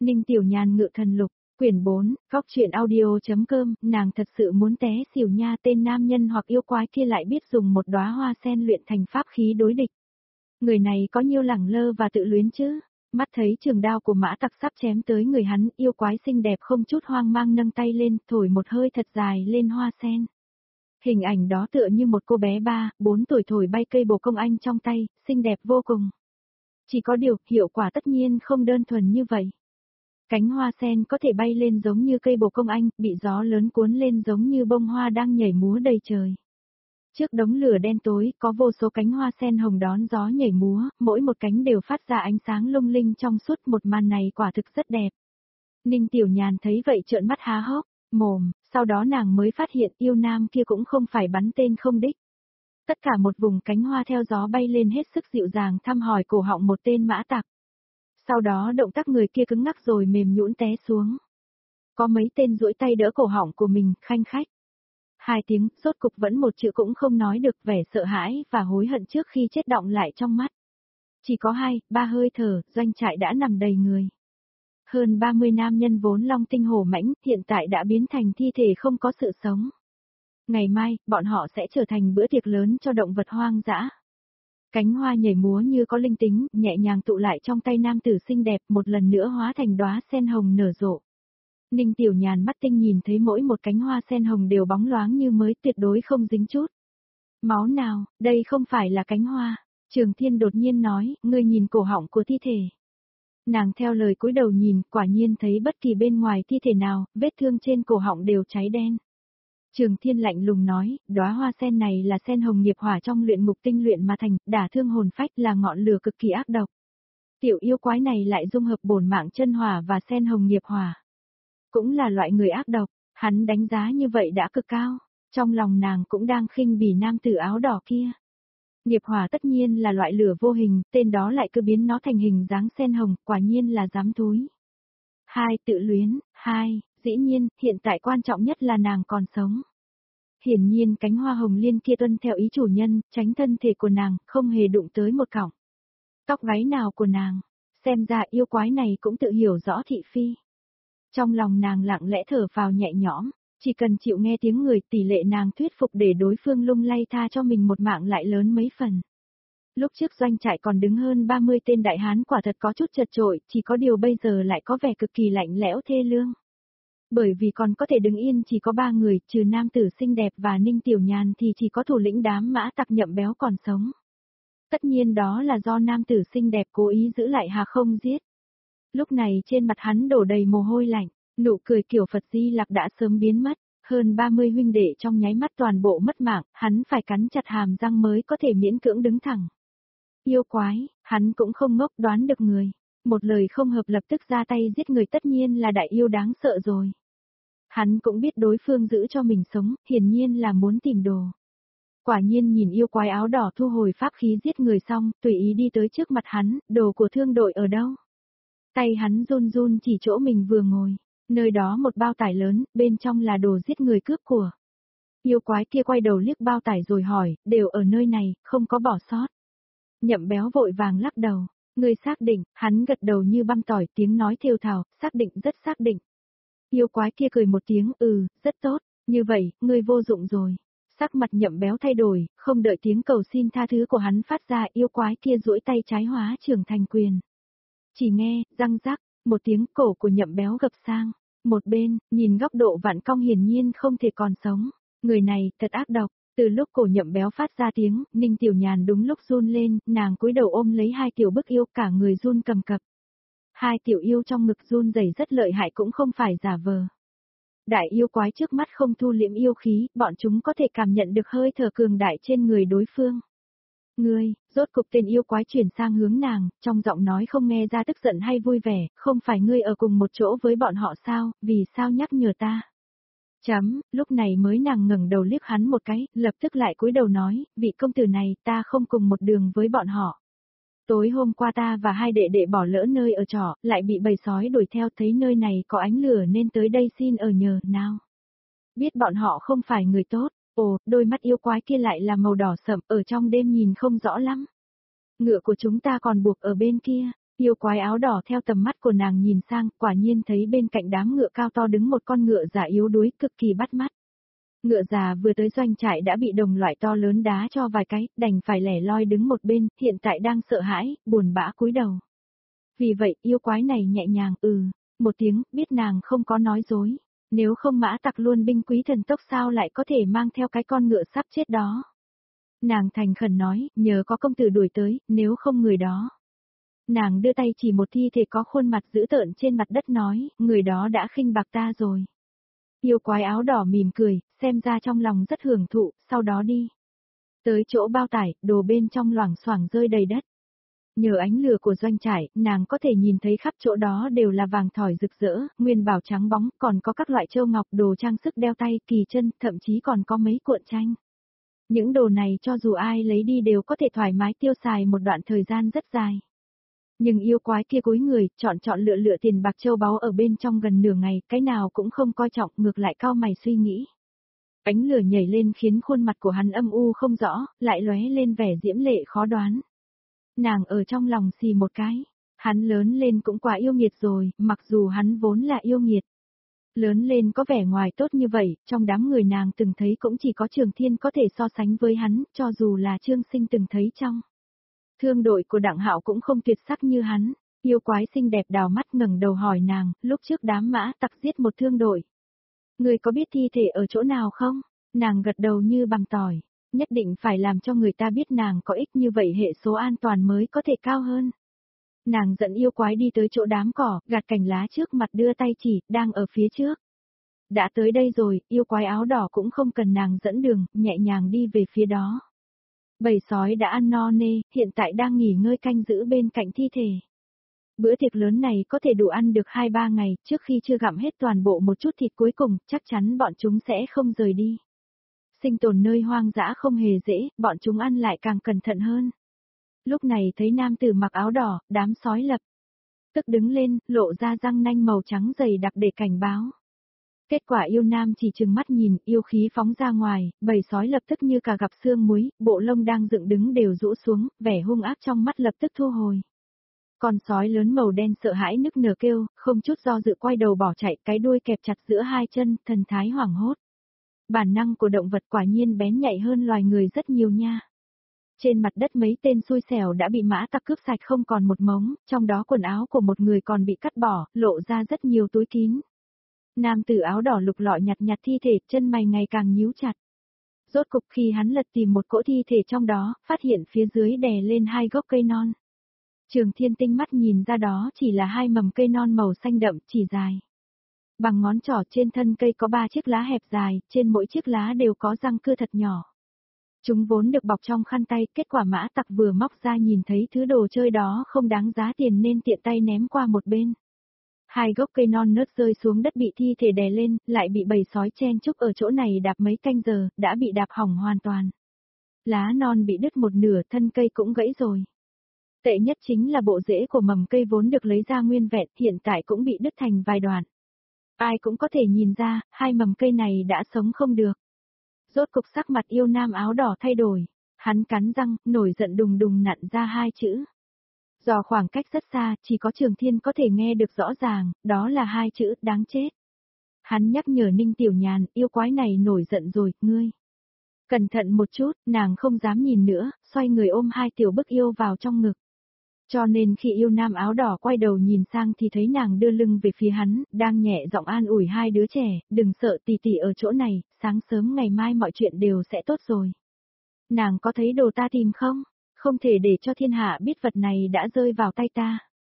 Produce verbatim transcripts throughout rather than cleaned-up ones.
Ninh Tiểu Nhàn ngự thần lục, quyển bốn, góc truyện audio.com, nàng thật sự muốn té xỉu nha, tên nam nhân hoặc yêu quái kia lại biết dùng một đóa hoa sen luyện thành pháp khí đối địch. Người này có nhiêu lẳng lơ và tự luyến chứ? Mắt thấy trường đao của mã tặc sắp chém tới người hắn, yêu quái xinh đẹp không chút hoang mang nâng tay lên, thổi một hơi thật dài lên hoa sen. Hình ảnh đó tựa như một cô bé ba, bốn tuổi thổi bay cây bồ công anh trong tay, xinh đẹp vô cùng. Chỉ có điều, hiệu quả tất nhiên không đơn thuần như vậy. Cánh hoa sen có thể bay lên giống như cây bồ công anh, bị gió lớn cuốn lên giống như bông hoa đang nhảy múa đầy trời. Trước đống lửa đen tối, có vô số cánh hoa sen hồng đón gió nhảy múa, mỗi một cánh đều phát ra ánh sáng lung linh trong suốt, một màn này quả thực rất đẹp. Ninh Tiểu Nhàn thấy vậy trợn mắt há hốc mồm, sau đó nàng mới phát hiện yêu nam kia cũng không phải bắn tên không đích. Tất cả một vùng cánh hoa theo gió bay lên hết sức dịu dàng thăm hỏi cổ họng một tên mã tặc. Sau đó động tác người kia cứng ngắc rồi mềm nhũn té xuống. Có mấy tên duỗi tay đỡ cổ họng của mình, khanh khách. Hai tiếng, rốt cục vẫn một chữ cũng không nói được, vẻ sợ hãi và hối hận trước khi chết đọng lại trong mắt. Chỉ có hai, ba hơi thở, doanh trại đã nằm đầy người. Hơn ba mươi nam nhân vốn long tinh hổ mãnh, hiện tại đã biến thành thi thể không có sự sống. Ngày mai, bọn họ sẽ trở thành bữa tiệc lớn cho động vật hoang dã. Cánh hoa nhảy múa như có linh tính, nhẹ nhàng tụ lại trong tay nam tử xinh đẹp, một lần nữa hóa thành đóa sen hồng nở rộ. Ninh Tiểu Nhàn mắt tinh nhìn thấy mỗi một cánh hoa sen hồng đều bóng loáng như mới, tuyệt đối không dính chút máu nào, đây không phải là cánh hoa. Trường Thiên đột nhiên nói, ngươi nhìn cổ họng của thi thể. Nàng theo lời cúi đầu nhìn, quả nhiên thấy bất kỳ bên ngoài thi thể nào, vết thương trên cổ họng đều cháy đen. Trường Thiên lạnh lùng nói, đóa hoa sen này là sen hồng nghiệp hỏa trong luyện ngục tinh luyện mà thành, đả thương hồn phách, là ngọn lửa cực kỳ ác độc. Tiểu yêu quái này lại dung hợp bổn mạng chân hỏa và sen hồng nghiệp hỏa. Cũng là loại người ác độc, hắn đánh giá như vậy đã cực cao, trong lòng nàng cũng đang khinh bỉ nam tử áo đỏ kia. Nghiệp hỏa tất nhiên là loại lửa vô hình, tên đó lại cứ biến nó thành hình dáng sen hồng, quả nhiên là dám thúi. Hai, tự luyến, hai, dĩ nhiên, hiện tại quan trọng nhất là nàng còn sống. Hiển nhiên cánh hoa hồng liên kia tuân theo ý chủ nhân, tránh thân thể của nàng, không hề đụng tới một cọng tóc gáy nào của nàng, xem ra yêu quái này cũng tự hiểu rõ thị phi. Trong lòng nàng lặng lẽ thở vào nhẹ nhõm, chỉ cần chịu nghe tiếng người, tỷ lệ nàng thuyết phục để đối phương lung lay tha cho mình một mạng lại lớn mấy phần. Lúc trước doanh trại còn đứng hơn ba mươi tên đại hán, quả thật có chút chật chội, chỉ có điều bây giờ lại có vẻ cực kỳ lạnh lẽo thê lương. Bởi vì còn có thể đứng yên chỉ có ba người, trừ nam tử xinh đẹp và Ninh Tiểu Nhàn thì chỉ có thủ lĩnh đám mã tặc Nhậm Béo còn sống. Tất nhiên đó là do nam tử xinh đẹp cố ý giữ lại hà không giết. Lúc này trên mặt hắn đổ đầy mồ hôi lạnh, nụ cười kiểu Phật Di Lặc đã sớm biến mất, hơn ba mươi huynh đệ trong nháy mắt toàn bộ mất mạng, hắn phải cắn chặt hàm răng mới có thể miễn cưỡng đứng thẳng. Yêu quái, hắn cũng không ngốc, đoán được người, một lời không hợp lập tức ra tay giết người, tất nhiên là đại yêu đáng sợ rồi. Hắn cũng biết đối phương giữ cho mình sống, hiển nhiên là muốn tìm đồ. Quả nhiên nhìn yêu quái áo đỏ thu hồi pháp khí giết người xong, tùy ý đi tới trước mặt hắn, đồ của thương đội ở đâu? Tay hắn run run chỉ chỗ mình vừa ngồi, nơi đó một bao tải lớn, bên trong là đồ giết người cướp của. Yêu quái kia quay đầu liếc bao tải rồi hỏi, đều ở nơi này, không có bỏ sót. Nhậm Béo vội vàng lắc đầu, ngươi xác định, hắn gật đầu như băm tỏi, tiếng nói thều thào, xác định, rất xác định. Yêu quái kia cười một tiếng, ừ, rất tốt, như vậy, ngươi vô dụng rồi. Sắc mặt Nhậm Béo thay đổi, không đợi tiếng cầu xin tha thứ của hắn phát ra, yêu quái kia duỗi tay trái hóa trưởng thành quyền. Chỉ nghe, răng rắc, một tiếng, cổ của Nhậm Béo gập sang. Một bên, nhìn góc độ vặn cong hiển nhiên không thể còn sống. Người này, thật ác độc. Từ lúc cổ Nhậm Béo phát ra tiếng, Ninh Tiểu Nhàn đúng lúc run lên, nàng cúi đầu ôm lấy hai tiểu bức yêu, cả người run cầm cập. Hai tiểu yêu trong ngực run rẩy rất lợi hại, cũng không phải giả vờ. Đại yêu quái trước mắt không thu liễm yêu khí, bọn chúng có thể cảm nhận được hơi thở cường đại trên người đối phương. Ngươi, rốt cục tên yêu quái chuyển sang hướng nàng, trong giọng nói không nghe ra tức giận hay vui vẻ, không phải ngươi ở cùng một chỗ với bọn họ sao, vì sao nhắc nhở ta? Chấm, lúc này mới nàng ngẩng đầu liếc hắn một cái, lập tức lại cúi đầu nói, vị công tử này, ta không cùng một đường với bọn họ. Tối hôm qua ta và hai đệ đệ bỏ lỡ nơi ở trọ, lại bị bầy sói đuổi theo, thấy nơi này có ánh lửa nên tới đây xin ở nhờ, nào. Biết bọn họ không phải người tốt, ồ, đôi mắt yêu quái kia lại là màu đỏ sậm, ở trong đêm nhìn không rõ lắm. Ngựa của chúng ta còn buộc ở bên kia, Yêu quái áo đỏ theo tầm mắt của nàng nhìn sang, quả nhiên thấy bên cạnh đám ngựa cao to đứng một con ngựa già yếu đuối cực kỳ bắt mắt. Ngựa già vừa tới doanh trại đã bị đồng loại to lớn đá cho vài cái, đành phải lẻ loi đứng một bên, hiện tại đang sợ hãi, buồn bã cúi đầu. Vì vậy, yêu quái này nhẹ nhàng ừ, một tiếng, biết nàng không có nói dối. Nếu không mã tặc luôn binh quý thần tốc sao lại có thể mang theo cái con ngựa sắp chết đó. Nàng thành khẩn nói, nhờ có công tử đuổi tới, nếu không người đó. Nàng đưa tay chỉ một thi thể có khuôn mặt dữ tợn trên mặt đất nói, người đó đã khinh bạc ta rồi. Yêu quái áo đỏ mỉm cười, xem ra trong lòng rất hưởng thụ, sau đó đi. Tới chỗ bao tải, đồ bên trong loảng xoảng rơi đầy đất. Nhờ ánh lửa của doanh trại, nàng có thể nhìn thấy khắp chỗ đó đều là vàng thỏi rực rỡ, nguyên bảo trắng bóng, còn có các loại châu ngọc, đồ trang sức đeo tay, kỳ chân, thậm chí còn có mấy cuộn tranh. Những đồ này cho dù ai lấy đi đều có thể thoải mái tiêu xài một đoạn thời gian rất dài. Nhưng yêu quái kia cúi người, chọn chọn lựa lựa tiền bạc châu báu ở bên trong gần nửa ngày, cái nào cũng không coi trọng, ngược lại cau mày suy nghĩ. Ánh lửa nhảy lên khiến khuôn mặt của hắn âm u không rõ, lại lóe lên vẻ diễm lệ khó đoán. Nàng ở trong lòng xì một cái, hắn lớn lên cũng quá yêu nghiệt rồi, mặc dù hắn vốn là yêu nghiệt. Lớn lên có vẻ ngoài tốt như vậy, trong đám người nàng từng thấy cũng chỉ có Trường Thiên có thể so sánh với hắn, cho dù là Trương Sinh từng thấy trong. Thương đội của Đặng Hạo cũng không tuyệt sắc như hắn, yêu quái xinh đẹp đào mắt ngẩng đầu hỏi nàng, lúc trước đám mã tặc giết một thương đội. Người có biết thi thể ở chỗ nào không? Nàng gật đầu như bằng tỏi, nhất định phải làm cho người ta biết nàng có ích như vậy hệ số an toàn mới có thể cao hơn. Nàng dẫn yêu quái đi tới chỗ đám cỏ, gạt cành lá trước mặt đưa tay chỉ, đang ở phía trước. Đã tới đây rồi, yêu quái áo đỏ cũng không cần nàng dẫn đường, nhẹ nhàng đi về phía đó. Bầy sói đã ăn no nê, hiện tại đang nghỉ ngơi canh giữ bên cạnh thi thể. Bữa tiệc lớn này có thể đủ ăn được hai ba ngày, trước khi chưa gặm hết toàn bộ một chút thịt cuối cùng, chắc chắn bọn chúng sẽ không rời đi. Sinh tồn nơi hoang dã không hề dễ, bọn chúng ăn lại càng cẩn thận hơn. Lúc này thấy nam tử mặc áo đỏ, đám sói lập tức đứng lên, lộ ra răng nanh màu trắng dày đặc để cảnh báo. Kết quả yêu nam chỉ chừng mắt nhìn, yêu khí phóng ra ngoài, bầy sói lập tức như cả gặp xương muối, bộ lông đang dựng đứng đều rũ xuống, vẻ hung ác trong mắt lập tức thu hồi. Con sói lớn màu đen sợ hãi nức nở kêu, không chút do dự quay đầu bỏ chạy, cái đuôi kẹp chặt giữa hai chân, thần thái hoảng hốt. Bản năng của động vật quả nhiên bén nhạy hơn loài người rất nhiều nha. Trên mặt đất mấy tên xui xẻo đã bị mã tặc cướp sạch không còn một mống, trong đó quần áo của một người còn bị cắt bỏ, lộ ra rất nhiều túi kín. Nam tử áo đỏ lục lọi nhặt nhặt thi thể, chân mày ngày càng nhíu chặt. Rốt cục khi hắn lật tìm một cỗ thi thể trong đó, phát hiện phía dưới đè lên hai gốc cây non. Trường Thiên tinh mắt nhìn ra đó chỉ là hai mầm cây non màu xanh đậm, chỉ dài. Bằng ngón trỏ trên thân cây có ba chiếc lá hẹp dài, trên mỗi chiếc lá đều có răng cưa thật nhỏ. Chúng vốn được bọc trong khăn tay, kết quả mã tặc vừa móc ra nhìn thấy thứ đồ chơi đó không đáng giá tiền nên tiện tay ném qua một bên. Hai gốc cây non nớt rơi xuống đất bị thi thể đè lên, lại bị bầy sói chen chúc ở chỗ này đạp mấy canh giờ, đã bị đạp hỏng hoàn toàn. Lá non bị đứt một nửa, thân cây cũng gãy rồi. Tệ nhất chính là bộ rễ của mầm cây vốn được lấy ra nguyên vẹn, hiện tại cũng bị đứt thành vài đoạn. Ai cũng có thể nhìn ra, hai mầm cây này đã sống không được. Rốt cục sắc mặt yêu nam áo đỏ thay đổi, hắn cắn răng, nổi giận đùng đùng nặn ra hai chữ. Do khoảng cách rất xa, chỉ có Trường Thiên có thể nghe được rõ ràng, đó là hai chữ, đáng chết. Hắn nhắc nhở Ninh Tiểu Nhàn, yêu quái này nổi giận rồi, ngươi. Cẩn thận một chút, nàng không dám nhìn nữa, xoay người ôm hai tiểu bức yêu vào trong ngực. Cho nên khi yêu nam áo đỏ quay đầu nhìn sang thì thấy nàng đưa lưng về phía hắn, đang nhẹ giọng an ủi hai đứa trẻ, đừng sợ tỷ tỷ ở chỗ này, sáng sớm ngày mai mọi chuyện đều sẽ tốt rồi. Nàng có thấy đồ ta tìm không? Không thể để cho thiên hạ biết vật này đã rơi vào tay ta.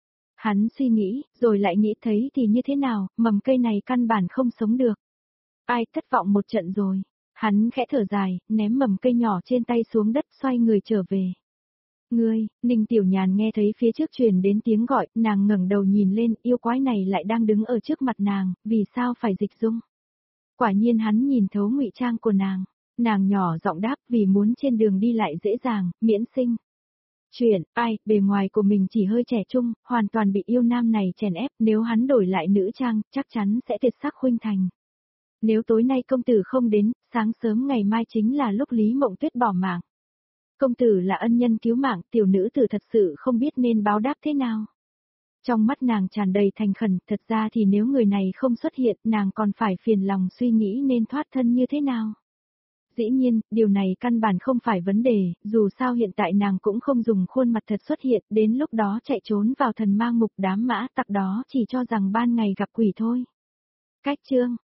Hắn suy nghĩ, rồi lại nghĩ thấy thì như thế nào, mầm cây này căn bản không sống được. Ai thất vọng một trận rồi. Hắn khẽ thở dài, ném mầm cây nhỏ trên tay xuống đất xoay người trở về. Ngươi, Ninh Tiểu Nhàn nghe thấy phía trước truyền đến tiếng gọi, nàng ngẩng đầu nhìn lên, yêu quái này lại đang đứng ở trước mặt nàng, vì sao phải dịch dung? Quả nhiên hắn nhìn thấu ngụy trang của nàng, nàng nhỏ giọng đáp vì muốn trên đường đi lại dễ dàng, miễn sinh. Chuyện, ai, bề ngoài của mình chỉ hơi trẻ trung, hoàn toàn bị yêu nam này chèn ép, nếu hắn đổi lại nữ trang, chắc chắn sẽ tuyệt sắc khuynh thành. Nếu tối nay công tử không đến, sáng sớm ngày mai chính là lúc Lý Mộng Tuyết bỏ mạng. Công tử là ân nhân cứu mạng, tiểu nữ tử thật sự không biết nên báo đáp thế nào. Trong mắt nàng tràn đầy thành khẩn, thật ra thì nếu người này không xuất hiện, nàng còn phải phiền lòng suy nghĩ nên thoát thân như thế nào. Dĩ nhiên, điều này căn bản không phải vấn đề, dù sao hiện tại nàng cũng không dùng khuôn mặt thật xuất hiện, đến lúc đó chạy trốn vào thần ma ngục đám mã tặc đó chỉ cho rằng ban ngày gặp quỷ thôi. Cách chương